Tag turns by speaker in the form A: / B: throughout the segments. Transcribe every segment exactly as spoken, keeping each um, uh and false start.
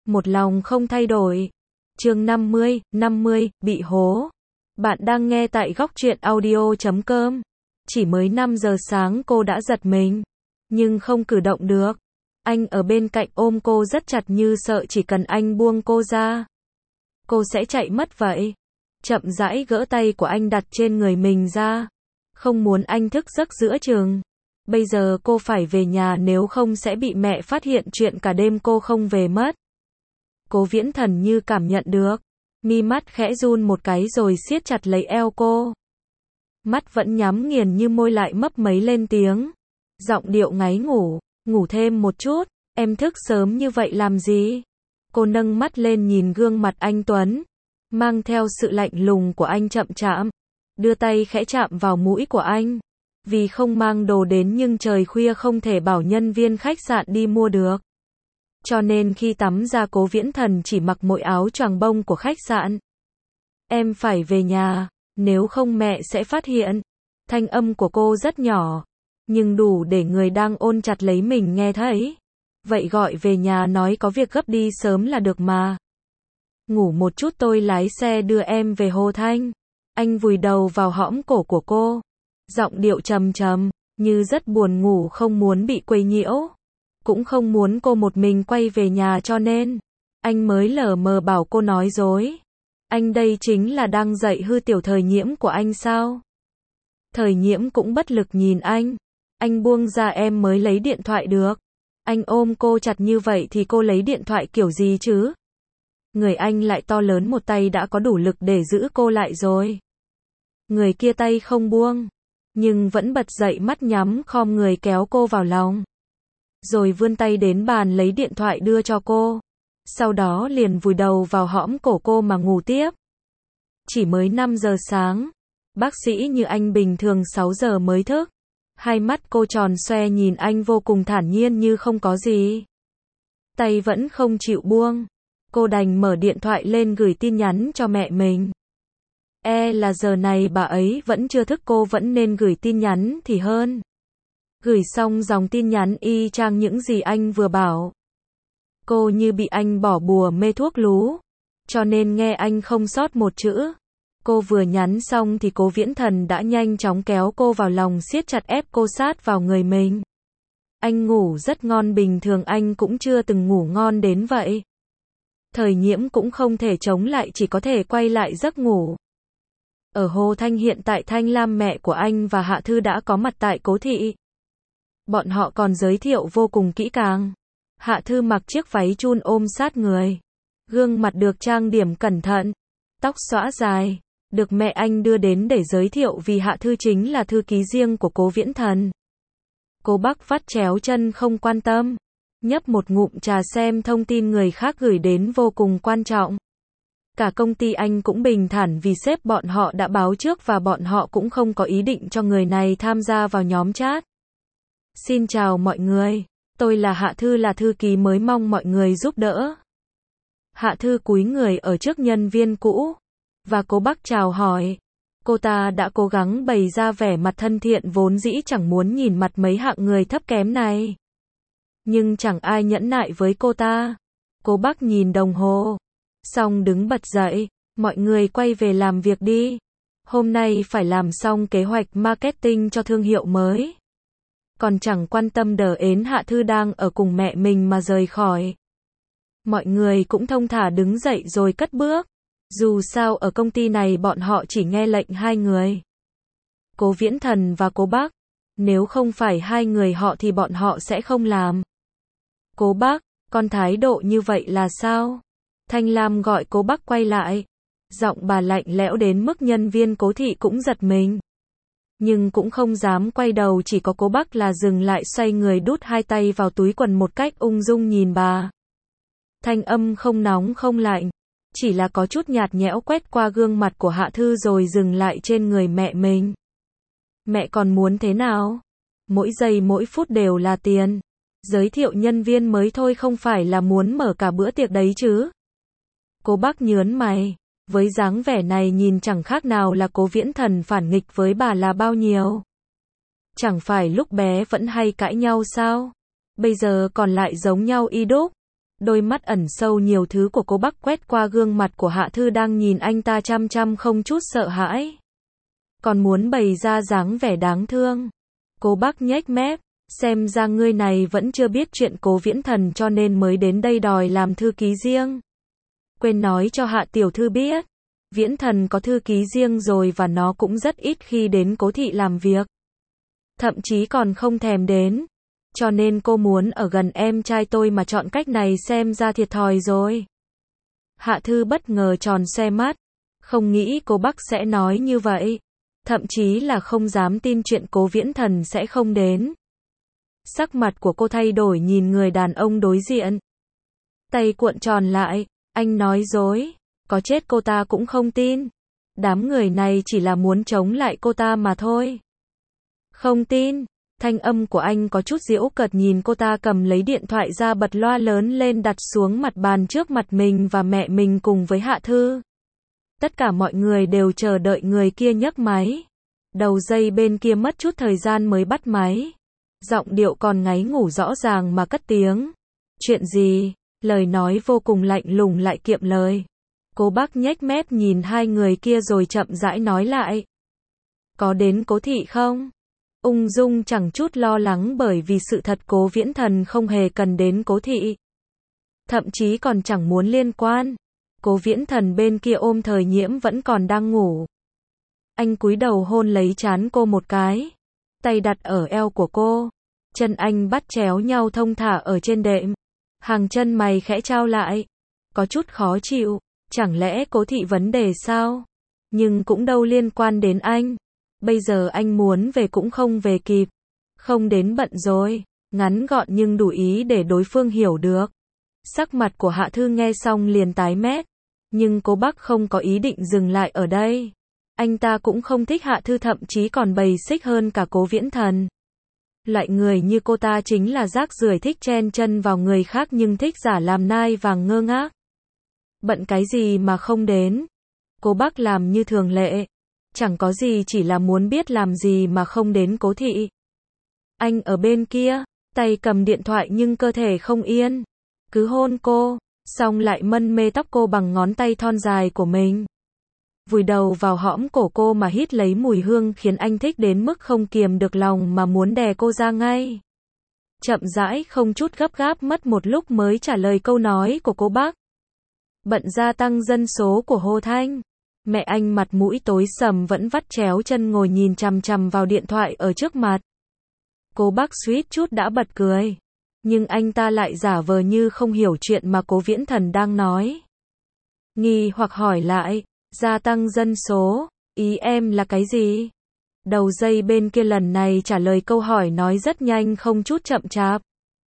A: một lòng không thay đổi. Chương năm mươi, năm mươi, bị hố. Bạn đang nghe tại góc truyện audio chấm com. Chỉ mới năm giờ sáng cô đã giật mình, nhưng không cử động được. Anh ở bên cạnh ôm cô rất chặt như sợ chỉ cần anh buông cô ra, cô sẽ chạy mất vậy. Chậm rãi gỡ tay của anh đặt trên người mình ra. Không muốn anh thức giấc giữa chừng. Bây giờ cô phải về nhà nếu không sẽ bị mẹ phát hiện chuyện cả đêm cô không về mất. Cố Viễn Thần như cảm nhận được. Mi mắt khẽ run một cái rồi siết chặt lấy eo cô. Mắt vẫn nhắm nghiền như môi lại mấp máy lên tiếng. Giọng điệu ngáy ngủ. Ngủ thêm một chút, em thức sớm như vậy làm gì? Cô nâng mắt lên nhìn gương mặt anh Tuấn, mang theo sự lạnh lùng của anh chậm chạm. Đưa tay khẽ chạm vào mũi của anh. Vì không mang đồ đến nhưng trời khuya không thể bảo nhân viên khách sạn đi mua được. Cho nên khi tắm ra Cố Viễn Thần chỉ mặc mỗi áo choàng bông của khách sạn. Em phải về nhà, nếu không mẹ sẽ phát hiện. Thanh âm của cô rất nhỏ, nhưng đủ để người đang ôn chặt lấy mình nghe thấy. Vậy gọi về nhà nói có việc gấp đi sớm là được mà. Ngủ một chút tôi lái xe đưa em về Hồ Thanh. Anh vùi đầu vào hõm cổ của cô. Giọng điệu trầm trầm, như rất buồn ngủ không muốn bị quấy nhiễu. Cũng không muốn cô một mình quay về nhà cho nên anh mới lờ mờ bảo cô nói dối. Anh đây chính là đang dạy hư tiểu Thời Nhiễm của anh sao? Thời Nhiễm cũng bất lực nhìn anh. Anh buông ra em mới lấy điện thoại được. Anh ôm cô chặt như vậy thì cô lấy điện thoại kiểu gì chứ? Người anh lại to lớn một tay đã có đủ lực để giữ cô lại rồi. Người kia tay không buông, nhưng vẫn bật dậy mắt nhắm khom người kéo cô vào lòng. Rồi vươn tay đến bàn lấy điện thoại đưa cho cô. Sau đó liền vùi đầu vào hõm cổ cô mà ngủ tiếp. Chỉ mới năm giờ sáng. Bác sĩ như anh bình thường sáu giờ mới thức. Hai mắt cô tròn xoe nhìn anh vô cùng thản nhiên như không có gì. Tay vẫn không chịu buông. Cô đành mở điện thoại lên gửi tin nhắn cho mẹ mình. E là giờ này bà ấy vẫn chưa thức, cô vẫn nên gửi tin nhắn thì hơn. Gửi xong dòng tin nhắn y chang những gì anh vừa bảo. Cô như bị anh bỏ bùa mê thuốc lú, cho nên nghe anh không sót một chữ. Cô vừa nhắn xong thì Cố Viễn Thần đã nhanh chóng kéo cô vào lòng siết chặt ép cô sát vào người mình. Anh ngủ rất ngon, bình thường anh cũng chưa từng ngủ ngon đến vậy. Thời Nhiễm cũng không thể chống lại, chỉ có thể quay lại giấc ngủ. Ở Hồ Thanh hiện tại Thanh Lam mẹ của anh và Hạ Thư đã có mặt tại Cố thị. Bọn họ còn giới thiệu vô cùng kỹ càng. Hạ Thư mặc chiếc váy chun ôm sát người. Gương mặt được trang điểm cẩn thận. Tóc xõa dài. Được mẹ anh đưa đến để giới thiệu vì Hạ Thư chính là thư ký riêng của Cố Viễn Thần. Cố Bắc vắt chéo chân không quan tâm. Nhấp một ngụm trà xem thông tin người khác gửi đến vô cùng quan trọng. Cả công ty anh cũng bình thản vì sếp bọn họ đã báo trước và bọn họ cũng không có ý định cho người này tham gia vào nhóm chat. Xin chào mọi người, tôi là Hạ Thư, là thư ký mới, mong mọi người giúp đỡ. Hạ Thư cúi người ở trước nhân viên cũ, và Cố Bắc chào hỏi. Cô ta đã cố gắng bày ra vẻ mặt thân thiện vốn dĩ chẳng muốn nhìn mặt mấy hạng người thấp kém này. Nhưng chẳng ai nhẫn nại với cô ta. Cố Bắc nhìn đồng hồ, xong đứng bật dậy, mọi người quay về làm việc đi. Hôm nay phải làm xong kế hoạch marketing cho thương hiệu mới. Còn chẳng quan tâm đờ ến Hạ Thư đang ở cùng mẹ mình mà rời khỏi. Mọi người cũng thông thả đứng dậy rồi cất bước. Dù sao ở công ty này bọn họ chỉ nghe lệnh hai người. Cố Viễn Thần và Cố Bắc. Nếu không phải hai người họ thì bọn họ sẽ không làm. Cố Bắc, con thái độ như vậy là sao? Thanh Lam gọi Cố Bắc quay lại. Giọng bà lạnh lẽo đến mức nhân viên Cố thị cũng giật mình. Nhưng cũng không dám quay đầu, chỉ có Cố Bắc là dừng lại, xoay người đút hai tay vào túi quần một cách ung dung nhìn bà. Thanh âm không nóng không lạnh, chỉ là có chút nhạt nhẽo quét qua gương mặt của Hạ Thư rồi dừng lại trên người mẹ mình. Mẹ còn muốn thế nào? Mỗi giây mỗi phút đều là tiền. Giới thiệu nhân viên mới thôi, không phải là muốn mở cả bữa tiệc đấy chứ? Cố Bắc nhớn mày. Với dáng vẻ này nhìn chẳng khác nào là Cố Viễn Thần phản nghịch với bà là bao nhiêu. Chẳng phải lúc bé vẫn hay cãi nhau sao? Bây giờ còn lại giống nhau y đúc. Đôi mắt ẩn sâu nhiều thứ của cô Bắc quét qua gương mặt của Hạ Thư đang nhìn anh ta chăm chăm không chút sợ hãi. Còn muốn bày ra dáng vẻ đáng thương. Cô Bắc nhếch mép, xem ra ngươi này vẫn chưa biết chuyện Cố Viễn Thần cho nên mới đến đây đòi làm thư ký riêng. Quên nói cho Hạ tiểu thư biết, Viễn Thần có thư ký riêng rồi và nó cũng rất ít khi đến Cố thị làm việc. Thậm chí còn không thèm đến. Cho nên cô muốn ở gần em trai tôi mà chọn cách này xem ra thiệt thòi rồi. Hạ Thư bất ngờ tròn xoe mắt, không nghĩ cô Bắc sẽ nói như vậy. Thậm chí là không dám tin chuyện Cố Viễn Thần sẽ không đến. Sắc mặt của cô thay đổi nhìn người đàn ông đối diện. Tay cuộn tròn lại, anh nói dối, có chết cô ta cũng không tin. Đám người này chỉ là muốn chống lại cô ta mà thôi. Không tin, thanh âm của anh có chút giễu cợt nhìn cô ta cầm lấy điện thoại ra bật loa lớn lên đặt xuống mặt bàn trước mặt mình và mẹ mình cùng với Hạ Thư. Tất cả mọi người đều chờ đợi người kia nhấc máy. Đầu dây bên kia mất chút thời gian mới bắt máy. Giọng điệu còn ngáy ngủ rõ ràng mà cất tiếng. Chuyện gì? Lời nói vô cùng lạnh lùng lại kiệm lời. Cố Bắc nhếch mép nhìn hai người kia rồi chậm rãi nói lại. Có đến Cố thị không? Ung dung chẳng chút lo lắng bởi vì sự thật Cố Viễn Thần không hề cần đến Cố thị. Thậm chí còn chẳng muốn liên quan. Cố Viễn Thần bên kia ôm Thời Nhiễm vẫn còn đang ngủ. Anh cúi đầu hôn lấy trán cô một cái. Tay đặt ở eo của cô. Chân anh bắt chéo nhau thong thả ở trên đệm. Hàng chân mày khẽ trao lại. Có chút khó chịu. Chẳng lẽ Cố thị vấn đề sao? Nhưng cũng đâu liên quan đến anh. Bây giờ anh muốn về cũng không về kịp. Không đến bận rồi. Ngắn gọn nhưng đủ ý để đối phương hiểu được. Sắc mặt của Hạ Thư nghe xong liền tái mét. Nhưng Cố Bắc không có ý định dừng lại ở đây. Anh ta cũng không thích Hạ Thư, thậm chí còn bầy xích hơn cả Cố Viễn Thần. Loại người như cô ta chính là rác rưởi, thích chen chân vào người khác nhưng thích giả làm nai vàng ngơ ngác. Bận cái gì mà không đến? Cố Bắc làm như thường lệ. Chẳng có gì, chỉ là muốn biết làm gì mà không đến Cố thị. Anh ở bên kia, tay cầm điện thoại nhưng cơ thể không yên. Cứ hôn cô, xong lại mân mê tóc cô bằng ngón tay thon dài của mình. Vùi đầu vào hõm cổ cô mà hít lấy mùi hương khiến anh thích đến mức không kiềm được lòng mà muốn đè cô ra ngay. Chậm rãi không chút gấp gáp mất một lúc mới trả lời câu nói của Cố Bắc. Bận gia tăng dân số của Hồ Thanh. Mẹ anh mặt mũi tối sầm vẫn vắt chéo chân ngồi nhìn chằm chằm vào điện thoại ở trước mặt. Cố Bắc suýt chút đã bật cười. Nhưng anh ta lại giả vờ như không hiểu chuyện mà Cố Viễn Thần đang nói. Nghi hoặc hỏi lại, gia tăng dân số, ý em là cái gì? Đầu dây bên kia lần này trả lời câu hỏi nói rất nhanh không chút chậm chạp.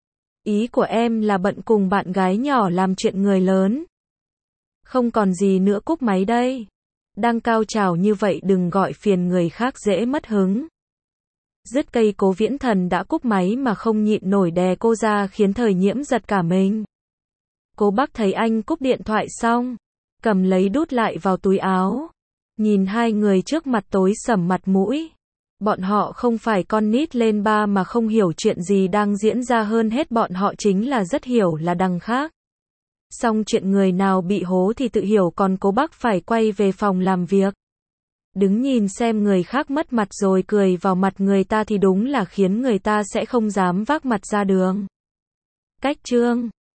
A: Ý của em là bận cùng bạn gái nhỏ làm chuyện người lớn. Không còn gì nữa, cúp máy đây. Đang cao trào như vậy đừng gọi phiền người khác dễ mất hứng. Dứt cây Cố Viễn Thần đã cúp máy mà không nhịn nổi đè cô ra khiến Thời Nhiễm giật cả mình. Cố Bắc thấy anh cúp điện thoại xong, cầm lấy đút lại vào túi áo. Nhìn hai người trước mặt tối sầm mặt mũi. Bọn họ không phải con nít lên ba mà không hiểu chuyện gì đang diễn ra, hơn hết bọn họ chính là rất hiểu là đằng khác. Xong chuyện người nào bị hố thì tự hiểu, còn Cố Bắc phải quay về phòng làm việc. Đứng nhìn xem người khác mất mặt rồi cười vào mặt người ta thì đúng là khiến người ta sẽ không dám vác mặt ra đường. Cách chương